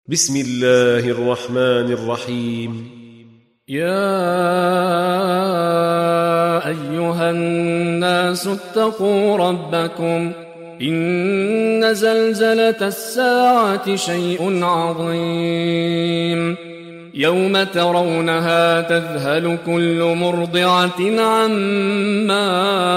بسم الله الرحمن الرحيم. يا أيها الناس اتقوا ربكم إن زلزلة الساعة شيء عظيم يوم ترونها تذهل كل مرضعة عما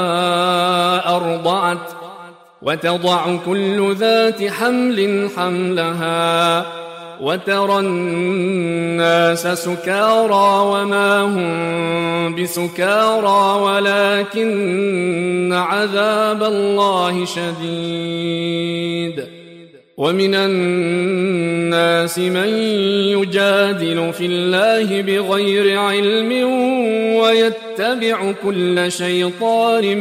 أرضعت وتضع كل ذات حمل حملها وترى الناس سكارى وما هم بسكارى ولكن عذاب الله شديد. ومن الناس من يجادل في الله بغير علم ويتبع كل شيطان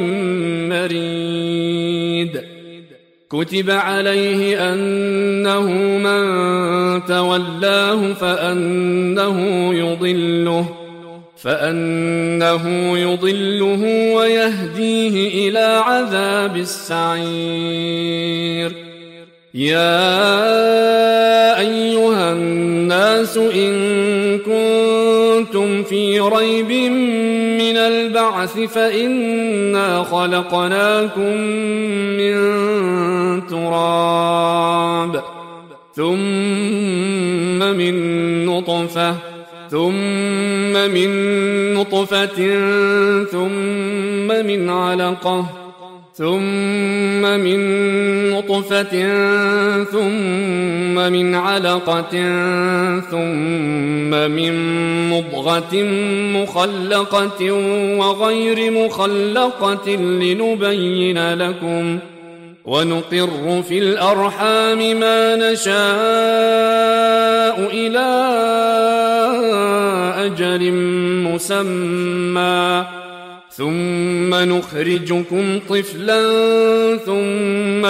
مريد. كتب عليه أنه من تولاه فأنه يضله ويهديه إلى عذاب السعير. يا أيها الناس إن كنتم في ريب من البعث فإنا خلقناكم من تراب ثم من نطفة ثم من علقة ثم من مضغة مخلقة وغير مخلقة لنبين لكم ونقر في الأرحام ما نشاء إلى أجل مسمى ثم نخرجكم طفلا ثم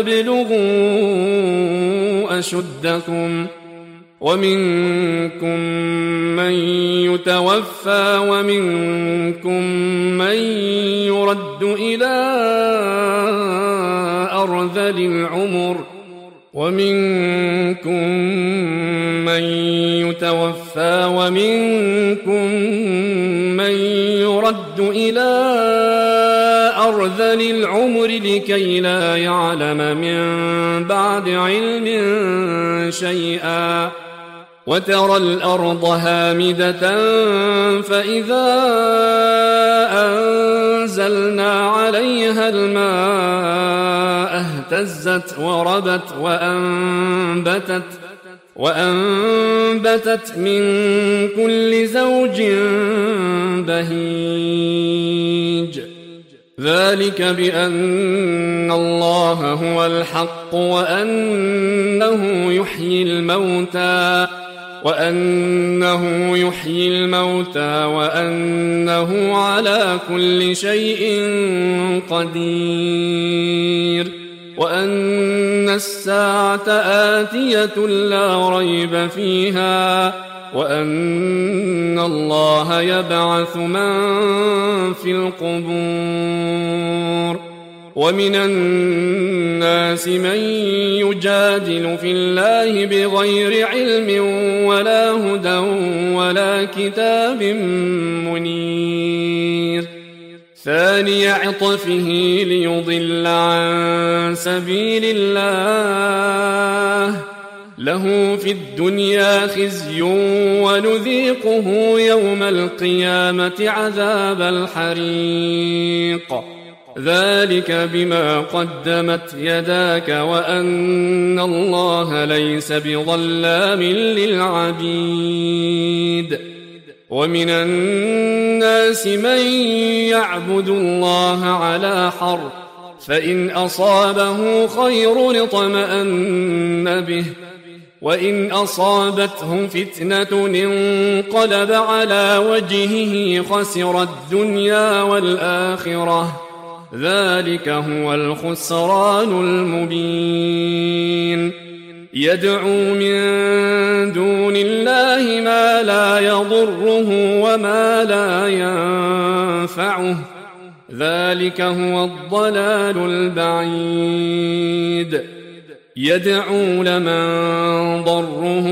لتبلغوا أشدكم ومنكم من يتوفى ومنكم من يرد إلى أرذل العمر لكي لا يعلم من بعد علم شيئا. وترى الأرض هامدة فإذا أنزلنا عليها الماء اهتزت وربت وأنبتت من كل زوج بهيج. ذلك بأن الله هو الحق وأنه يحيي الموتى وأنه على كل شيء قدير وأن الساعة آتية لا ريب فيها وأن الله يبعث من في القبور. ومن الناس من يجادل في الله بغير علم ولا هدى ولا كتاب منير. ثاني عطفه ليضل عن سبيل الله له في الدنيا خزي ونذيقه يوم القيامة عذاب الحريق. ذلك بما قدمت يداك وأن الله ليس بظلام للعبيد. ومن الناس من يعبد الله على حرف فإن أصابه خير اطمأن به وإن أصابته فتنة انقلب على وجهه خسر الدنيا والآخرة. ذلك هو الخسران المبين. يدعو من دون الله ما لا يضره وما لا ينفعه. ذلك هو الضلال البعيد. يدعو لمن ضره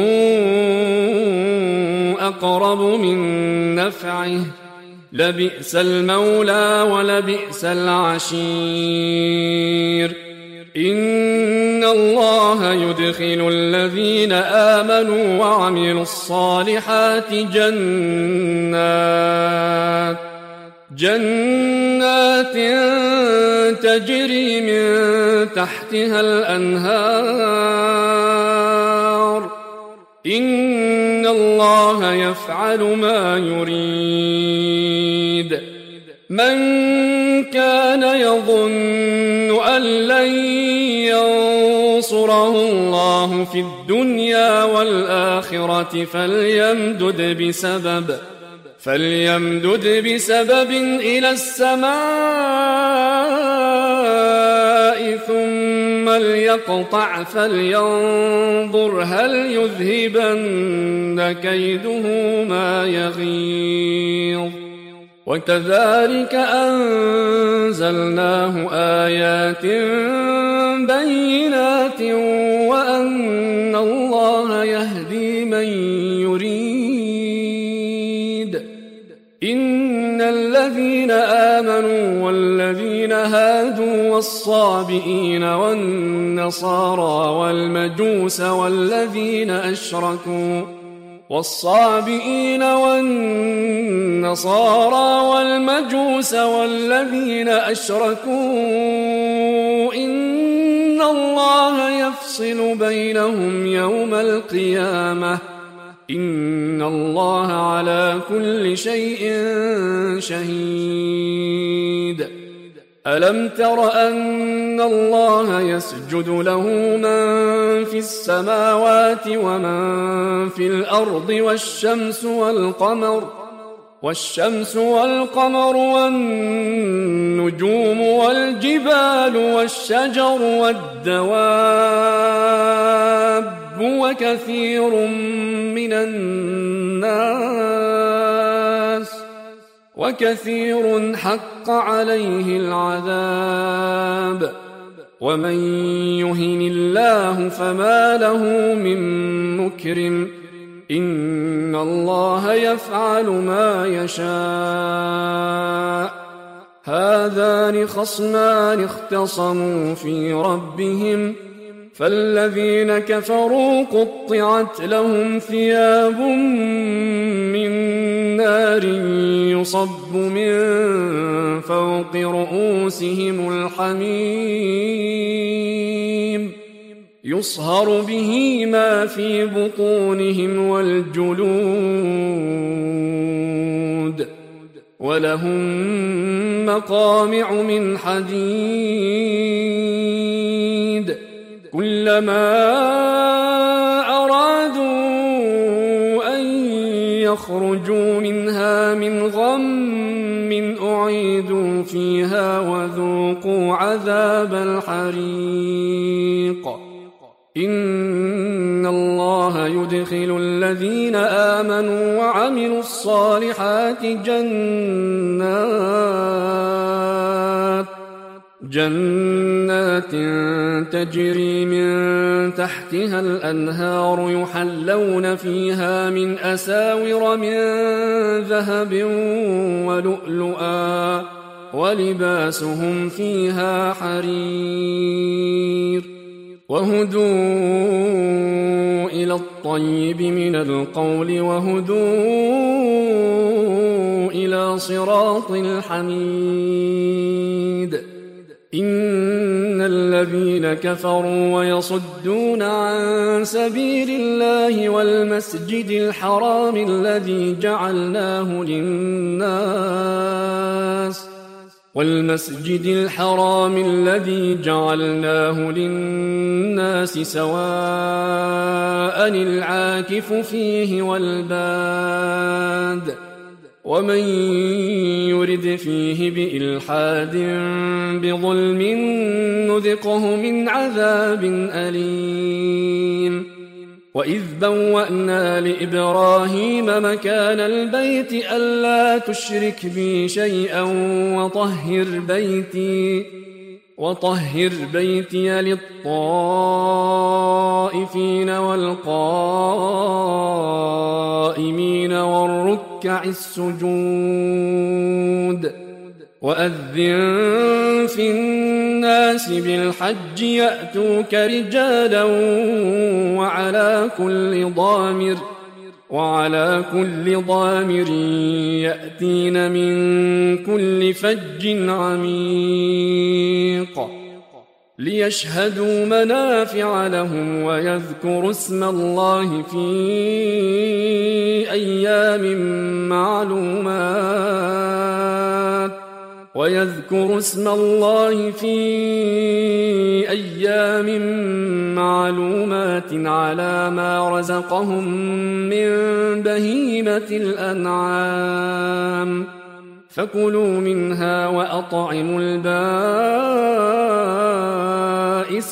أقرب من نفعه لبئس المولى ولبئس العشير إن الله يدخل الذين آمنوا وعملوا الصالحات جنات تجري من تحتها الأنهار إن الله يفعل ما يريد من كان يظن أن لن ينصره الله في الدنيا والآخرة فليمدد بسبب إلى السماء ثم ليقطع فلينظر هل يذهبن كيده ما يغيظ وكذلك أنزلناه آيات بينات وأن الله يهدي من يريد إن الذين آمنوا والذين هادوا والصابئين والنصارى والمجوس والذين أشركوا إن الله يفصل بينهم يوم القيامة إن الله على كل شيء شهيد ألم تر أن الله يسجد له من في السماوات ومن في الأرض والشمس والقمر والنجوم والجبال والشجر والدواب وكثير حق عليه العذاب ومن يهن الله فما له من مكرم إن الله يفعل ما يشاء هذان خصمان اختصموا في ربهم فالذين كفروا قطعت لهم ثياب من نار يصب من فوق رؤوسهم الحميم يصهر به ما في بطونهم والجلود ولهم مقامع من حديد كلما أرادوا أن يخرجوا منها من غم أعيدوا فيها وذوقوا عذاب الحريق إن الله يدخل الذين آمنوا وعملوا الصالحات جنات تجري من تحتها الأنهار يحلون فيها من أساور من ذهب ولؤلؤا ولباسهم فيها حرير وهدوا إلى الطيب من القول وهدوا إلى صراط الحميد إن الذين كفروا ويصدون عن سبيل الله والمسجد الحرام الذي جعلناه للناس سواء العاكف فيه والباد ومن يرد فيه بإلحاد بظلم نذقه من عذاب أليم وإذ بوأنا لإبراهيم مكان البيت ألا تشرك بي شيئا وطهر بيتي للطائفين والقائمين والركع السجود وأذن في الناس بالحج يأتوك رجالا وعلى كل ضامر يأتين من كل فج عميق ليشهدوا منافع لهم ويذكروا اسم الله في أيام معلومات على ما رزقهم من بهيمة الأنعام فكلوا منها وأطعموا البائس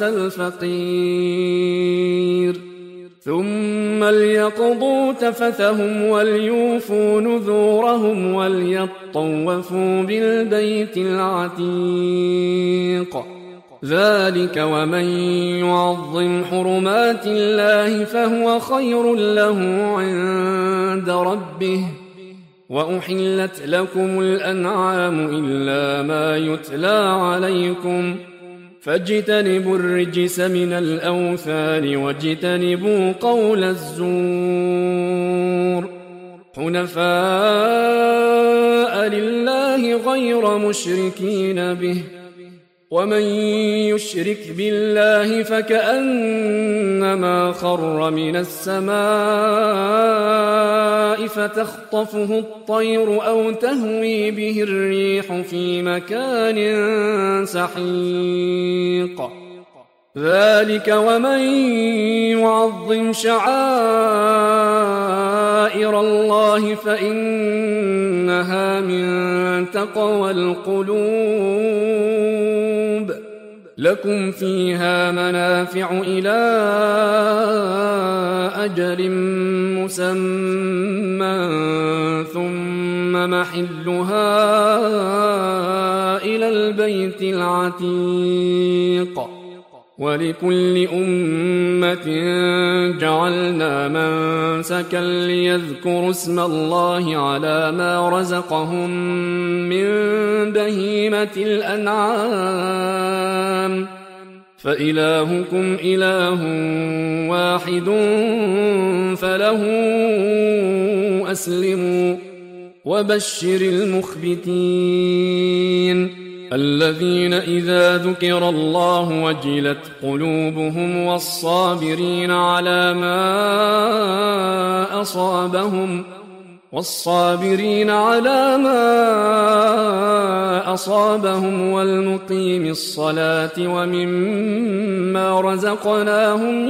الفقير ثم ليقضوا تفثهم وليوفوا نذورهم وليطوفوا بالبيت العتيق ذلك ومن يعظم حرمات الله فهو خير له عند ربه وأحلت لكم الأنعام إلا ما يتلى عليكم فاجتنبوا الرجس من الأوثان واجتنبوا قول الزور حنفاء لله غير مشركين به ومن يشرك بالله فكأنما خر من السماء فتخطفه الطير أو تهوي به الريح في مكان سحيق ذلك ومن يعظم شعائر الله فإنها من تقوى القلوب لكم فيها منافع إلى أجل مسمى ثم محلها إلى البيت العتيق ولكل أمة جعلنا منسكا ليذكروا اسم الله على ما رزقهم من بهيمة الأنعام فإلهكم إله واحد فله أسلموا وبشر المخبتين الذين إذا ذكر الله وجلت قلوبهم والصابرين على ما أصابهم والمقيم الصلاة ومما رزقناهم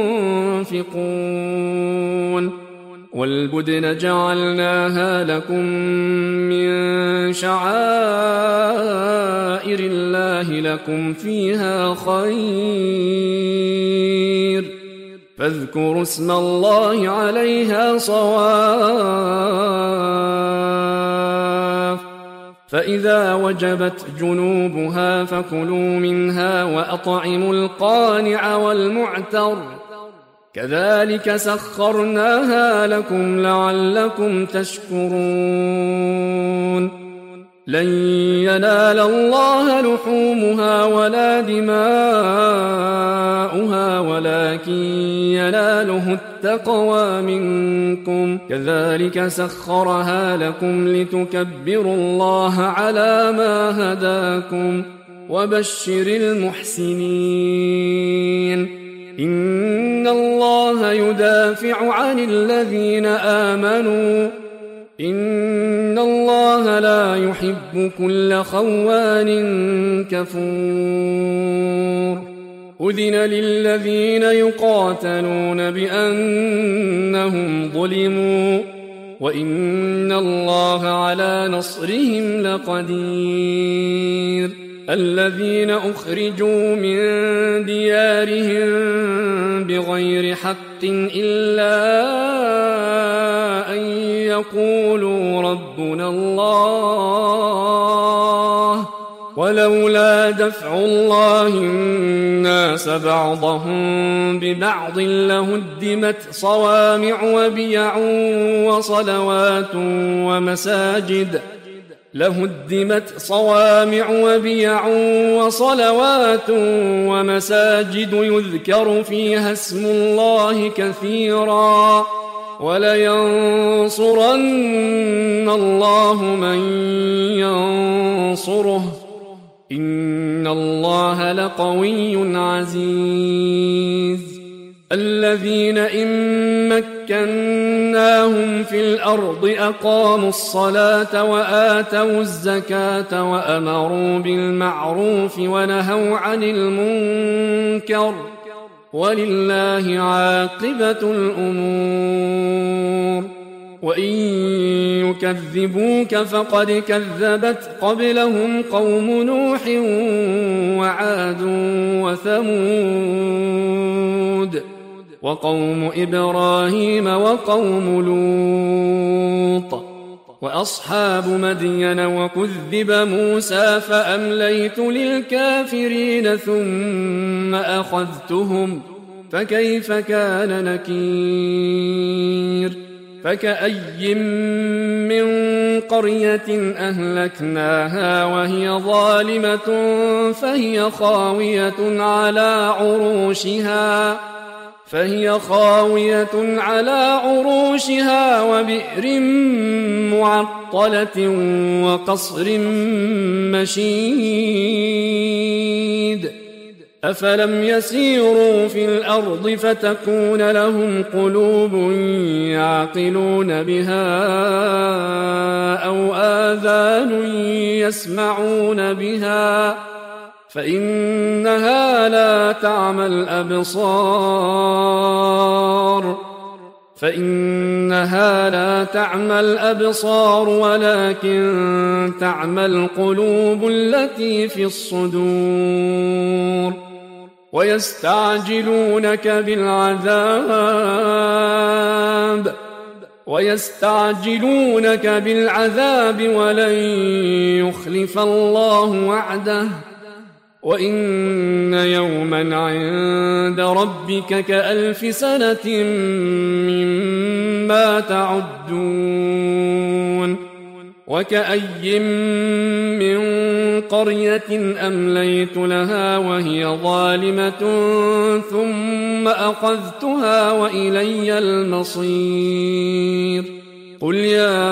ينفقون والبدن جعلناها لكم من شعائر الله لكم فيها خير فاذكروا اسم الله عليها صواف فإذا وجبت جنوبها فكلوا منها وأطعموا القانع والمعتر كذلك سخرناها لكم لعلكم تشكرون لن ينال الله لحومها ولا دماؤها ولكن يناله التقوى منكم كذلك سخرها لكم لتكبروا الله على ما هداكم وبشر المحسنين إن الله يدافع عن الذين آمنوا إن الله لا يحب كل خوان كفور أذن للذين يقاتلون بأنهم ظلموا وإن الله على نصرهم لقدير الذين أخرجوا من ديارهم بغير حق إلا أن يقولوا ربنا الله ولولا دفع الله الناس بعضهم ببعض لهدمت صوامع وبيع وصلوات ومساجد يذكر فيها اسم الله كثيرا ولينصرن الله من ينصره إن الله لقوي عزيز الذين إن مكناهم في الأرض أقاموا الصلاة وآتوا الزكاة وأمروا بالمعروف ونهوا عن المنكر ولله عاقبة الأمور وإن يكذبوك فقد كذبت قبلهم قوم نوح وعاد وثمود وقوم إبراهيم وقوم لوط وأصحاب مدين وكذب موسى فأمليت للكافرين ثم أخذتهم فكيف كان نكير فكأي من قرية أهلكناها وهي ظالمة فهي خاوية على عروشها وبئر معطلة وقصر مشيد أفلم يسيروا في الأرض فتكون لهم قلوب يعقلون بها أو آذان يسمعون بها فإنها لا تعمى الأبصار ولكن تعمى القلوب التي في الصدور ويستعجلونك بالعذاب ولن يخلف الله وعده وإن يوما عند ربك كألف سنة مما تعدون وكأي من قرية أمليت لها وهي ظالمة ثم أخذتها وإلي المصير قل يا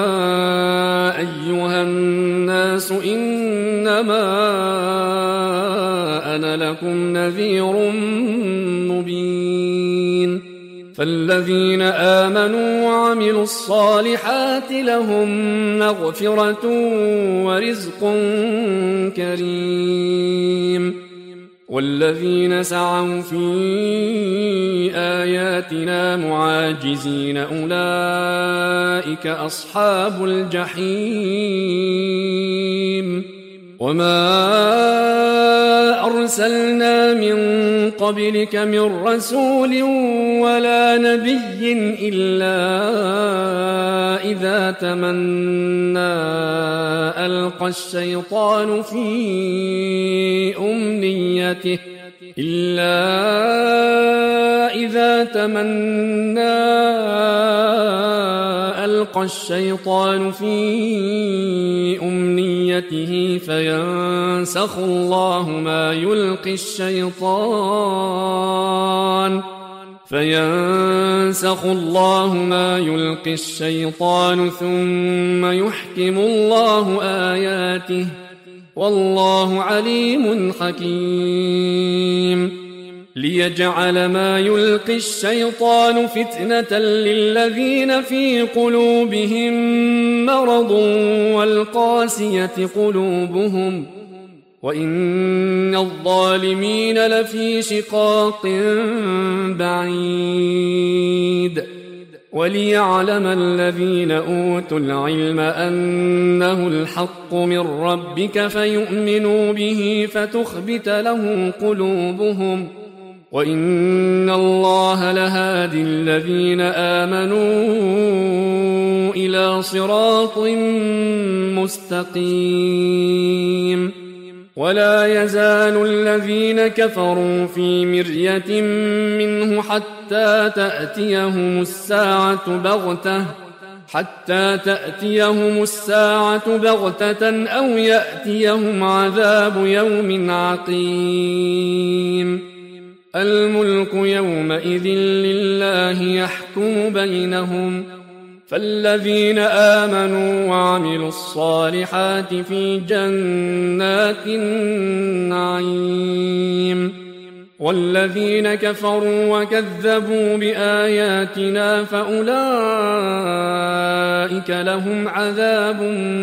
أيها الناس إنما أنا لكم نذير مبين فالذين آمنوا وعملوا الصالحات لهم مغفرة ورزق كريم والذين سعوا في آياتنا معاجزين أولئك أصحاب الجحيم وما أرسلنا من قبلك من رسول ولا نبي إلا إذا تمنى ألقى الشيطان في أمنيته فينسخ الله ما يلقي الشيطان ثم يحكم الله آياته والله عليم حكيم ليجعل ما يلقي الشيطان فتنة للذين في قلوبهم مرض والقاسية قلوبهم وإن الظالمين لفي شقاق بعيد وليعلم الذين أوتوا العلم أنه الحق من ربك فيؤمنوا به فتخبت له قلوبهم وإن الله لهادي الذين آمنوا إلى صراط مستقيم ولا يزال الذين كفروا في مرية منه حتى تأتيهم الساعة بغتة أو يأتيهم عذاب يوم عقيم. الملك يومئذ لله يحكم بينهم، فالذين آمنوا وعملوا الصالحات في جنات النعيم، والذين كفروا وكذبوا بآياتنا فأولئك لهم عذاب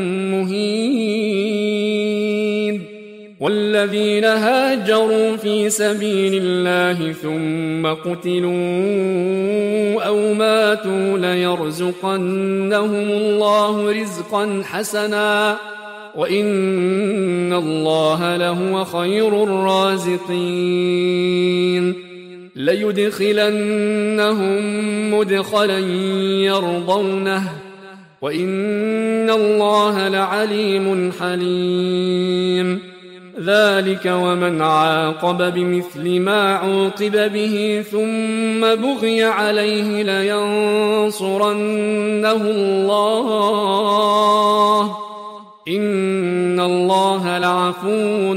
مهين. والذين هاجروا في سبيل الله ثم قتلوا أو ماتوا ليرزقنهم الله رزقا حسنا وإن الله لهو خير الرازقين. ليدخلنهم مدخلا يرضونه وإن الله لعليم حليم. ذلك ومن عاقب بمثل ما عوقب به ثم بغي عليه لينصرنه الله إن الله لعفو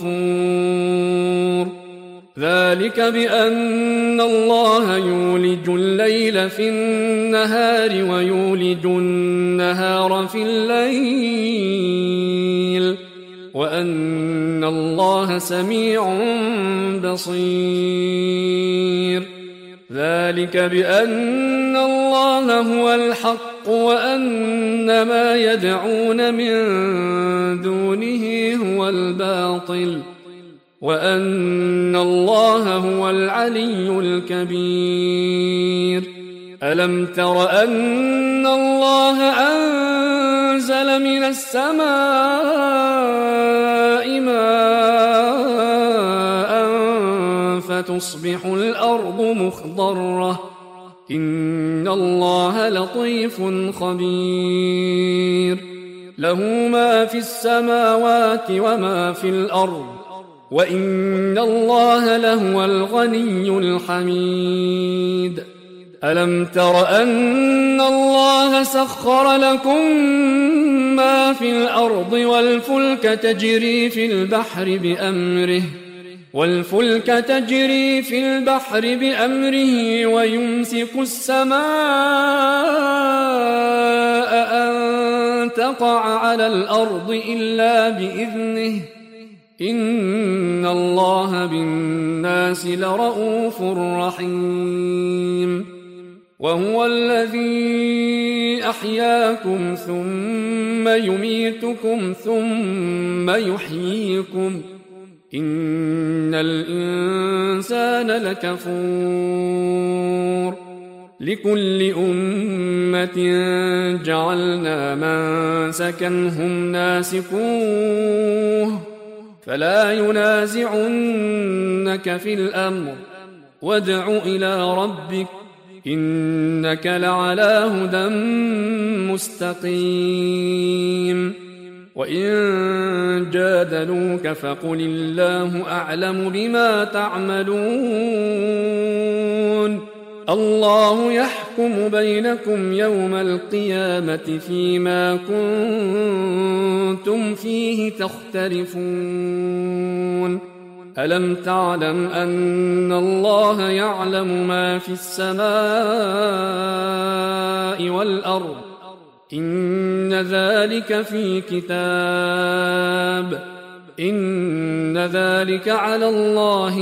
غفور. ذلك بأن الله يولج الليل في النهار ويولج النهار في الليل وأن الله سميع بصير. ذلك بأن الله هو الحق وأن ما يدعون من دونه هو الباطل وأن الله هو العلي الكبير. ألم تر أن الله أنزل من السماء ماء فتصبح الأرض مخضرة إن الله لطيف خبير. له ما في السماوات وما في الأرض وإن الله لهو الغني الحميد. ألم تر أن الله سخر لكم ما في الأرض والفلك تجري في البحر بأمره ويمسك السماء أن تقع على الأرض إلا بإذنه إن الله بالناس لرءوف رحيم. وهو الذي أحياكم ثم يميتكم ثم يحييكم إن الإنسان لكفور. لكل أمة جعلنا منسكا هم ناسكوه فلا ينازعنك في الأمر وادع إلى ربك إنك لعلى هدى مستقيم. وإن جادلوك فقل الله أعلم بما تعملون. الله يحكم بينكم يوم القيامة فيما كنتم فيه تختلفون. ألم تعلم أن الله يعلم ما في السماء والأرض إن ذلك في كتاب إن ذلك على الله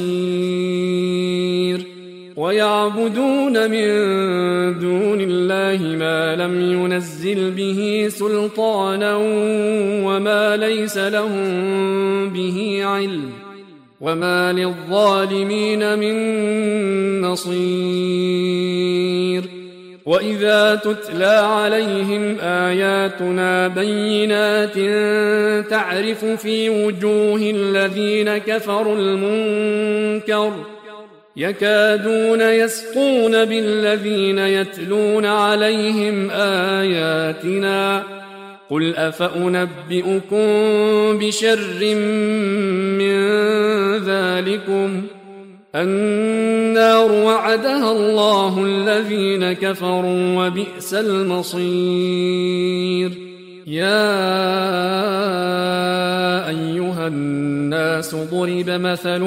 يسير. ويعبدون من دون الله ما لم ينزل به سلطانا وما ليس لهم به علم وما للظالمين من نصير. وإذا تتلى عليهم آياتنا بينات تعرف في وجوه الذين كفروا المنكر يكادون يسقون بالذين يتلون عليهم آياتنا قل أفأنبئكم بشر من ذلكم النار وعدها الله الذين كفروا وبئس المصير يا أيها الناس ضرب مثل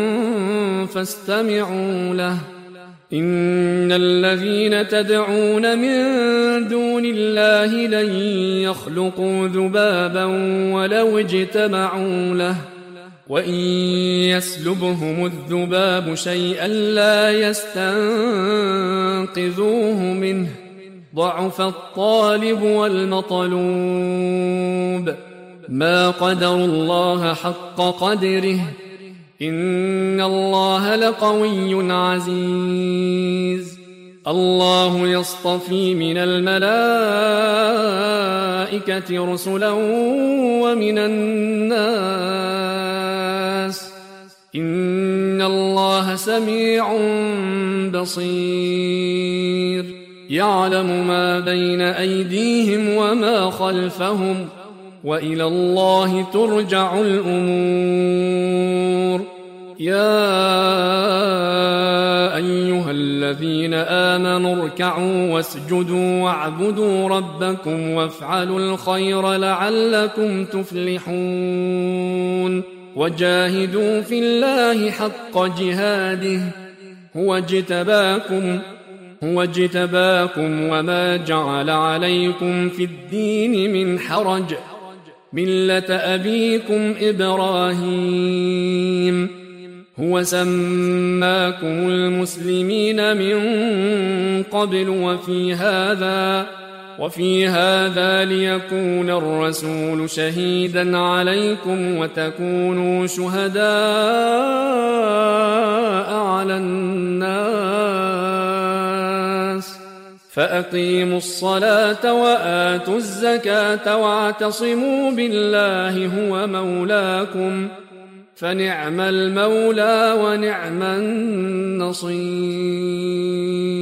فاستمعوا له إن الذين تدعون من دون الله لن يخلقوا ذبابا ولو اجتمعوا له وإن يسلبهم الذباب شيئا لا يستنقذوه منه ضعف الطالب والمطلوب ما قدروا الله حق قدره إن الله لقوي عزيز الله يصطفي من الملائكة رسلا ومن الناس إن الله سميع بصير يعلم ما بين أيديهم وما خلفهم وإلى الله ترجع الأمور يا أيها الذين آمنوا اركعوا واسجدوا واعبدوا ربكم وافعلوا الخير لعلكم تفلحون وجاهدوا في الله حق جهاده هو اجتباكم وما جعل عليكم في الدين من حرج ملة أبيكم إبراهيم هو سماكم المسلمين من قبل وفي هذا ليكون الرسول شهيدا عليكم وتكونوا شهداء على الناس فأقيموا الصلاة وآتوا الزكاة واعتصموا بالله هو مولاكم فنعم المولى ونعم النصير